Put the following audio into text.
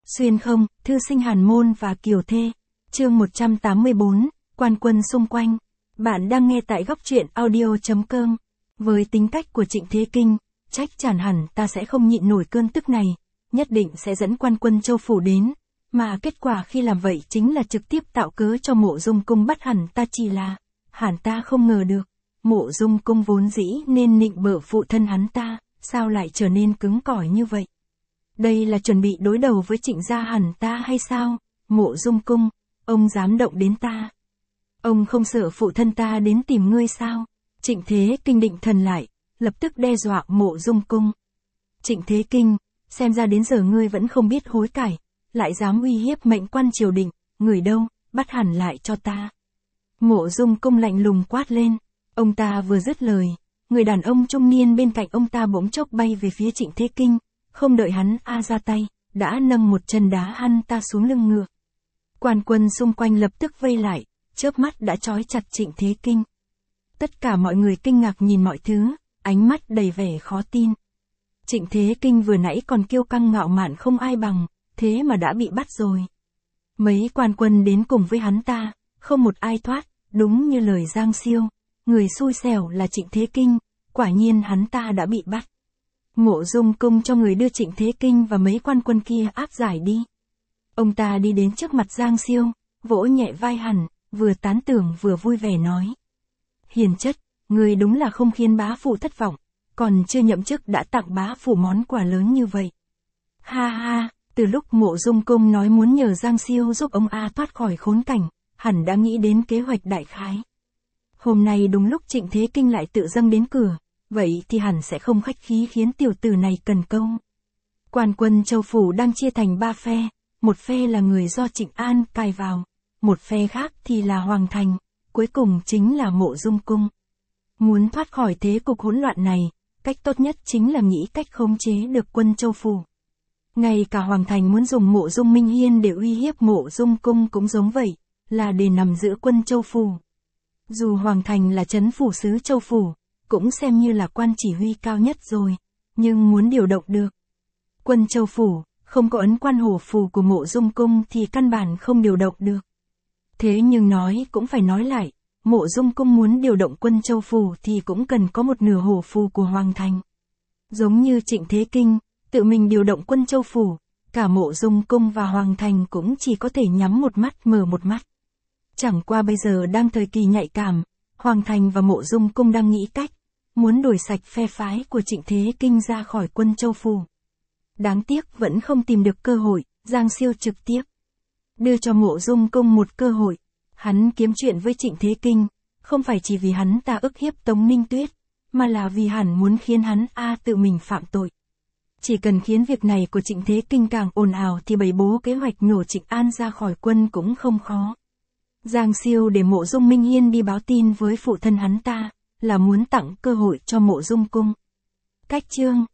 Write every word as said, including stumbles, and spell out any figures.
Xuyên không, thư sinh Hàn Môn và Kiều Thê. Chương một trăm tám mươi bốn, quan quân xung quanh. Bạn đang nghe tại góc truyện audio chấm com. Với tính cách của Trịnh Thế Kinh, trách chản hẳn ta sẽ không nhịn nổi cơn tức này, nhất định sẽ dẫn quan quân Châu Phủ đến, mà kết quả khi làm vậy chính là trực tiếp tạo cớ cho Mộ Dung Cung bắt hẳn ta. Chỉ là, hẳn ta không ngờ được, Mộ Dung Cung vốn dĩ nên nịnh bợ phụ thân hắn ta, sao lại trở nên cứng cỏi như vậy? Đây là chuẩn bị đối đầu với Trịnh gia hẳn ta hay sao? Mộ Dung Cung, ông dám động đến ta? Ông không sợ phụ thân ta đến tìm ngươi sao? Trịnh Thế Kinh định thần lại, lập tức đe dọa Mộ Dung Cung. Trịnh Thế Kinh, xem ra đến giờ ngươi vẫn không biết hối cải, lại dám uy hiếp mệnh quan triều đình, người đâu, bắt hẳn lại cho ta. Mộ Dung Cung lạnh lùng quát lên, ông ta vừa dứt lời, người đàn ông trung niên bên cạnh ông ta bỗng chốc bay về phía Trịnh Thế Kinh, không đợi hắn a ra tay, đã nâng một chân đá hắn ta xuống lưng ngựa. Quan quân xung quanh lập tức vây lại, chớp mắt đã trói chặt Trịnh Thế Kinh. Tất cả mọi người kinh ngạc nhìn mọi thứ, ánh mắt đầy vẻ khó tin. Trịnh Thế Kinh vừa nãy còn kiêu căng ngạo mạn không ai bằng, thế mà đã bị bắt rồi. Mấy quan quân đến cùng với hắn ta, không một ai thoát, đúng như lời Giang Siêu, người xui xẻo là Trịnh Thế Kinh, quả nhiên hắn ta đã bị bắt. Mộ Dung Cung cho người đưa Trịnh Thế Kinh và mấy quan quân kia áp giải đi. Ông ta đi đến trước mặt Giang Siêu, vỗ nhẹ vai hắn, vừa tán tưởng vừa vui vẻ nói. Hiền chất, người đúng là không khiến bá phụ thất vọng, còn chưa nhậm chức đã tặng bá phụ món quà lớn như vậy. Ha ha, từ lúc Mộ Dung Cung nói muốn nhờ Giang Siêu giúp ông A thoát khỏi khốn cảnh, hẳn đã nghĩ đến kế hoạch đại khái. Hôm nay đúng lúc Trịnh Thế Kinh lại tự dâng đến cửa, vậy thì hẳn sẽ không khách khí khiến tiểu tử này cần công. Quan quân Châu Phủ đang chia thành ba phe, một phe là người do Trịnh An cài vào, một phe khác thì là Hoàng Thành, cuối cùng chính là Mộ Dung Cung. Muốn thoát khỏi thế cục hỗn loạn này, cách tốt nhất chính là nghĩ cách khống chế được quân Châu Phủ. Ngay cả Hoàng Thành muốn dùng Mộ Dung Minh Hiên để uy hiếp Mộ Dung Cung cũng giống vậy, là để nằm giữa quân Châu Phủ. Dù Hoàng Thành là trấn phủ sứ Châu Phủ, cũng xem như là quan chỉ huy cao nhất rồi, nhưng muốn điều động được quân Châu Phủ, không có ấn quan hổ phù của Mộ Dung Cung thì căn bản không điều động được. Thế nhưng nói cũng phải nói lại, Mộ Dung Cung muốn điều động quân Châu Phủ thì cũng cần có một nửa hổ phù của Hoàng Thành. Giống như Trịnh Thế Kinh, tự mình điều động quân Châu Phủ, cả Mộ Dung Cung và Hoàng Thành cũng chỉ có thể nhắm một mắt mở một mắt. Chẳng qua bây giờ đang thời kỳ nhạy cảm, Hoàng Thành và Mộ Dung Cung đang nghĩ cách, muốn đuổi sạch phe phái của Trịnh Thế Kinh ra khỏi quân Châu Phủ. Đáng tiếc vẫn không tìm được cơ hội, Giang Siêu trực tiếp đưa cho Mộ Dung Cung một cơ hội. Hắn kiếm chuyện với Trịnh Thế Kinh, không phải chỉ vì hắn ta ức hiếp Tống Ninh Tuyết, mà là vì hắn muốn khiến hắn A tự mình phạm tội. Chỉ cần khiến việc này của Trịnh Thế Kinh càng ồn ào thì bày bố kế hoạch nổ Trịnh An ra khỏi quân cũng không khó. Giang Siêu để Mộ Dung Minh Hiên đi báo tin với phụ thân hắn ta, là muốn tặng cơ hội cho Mộ Dung Cung. Cách chương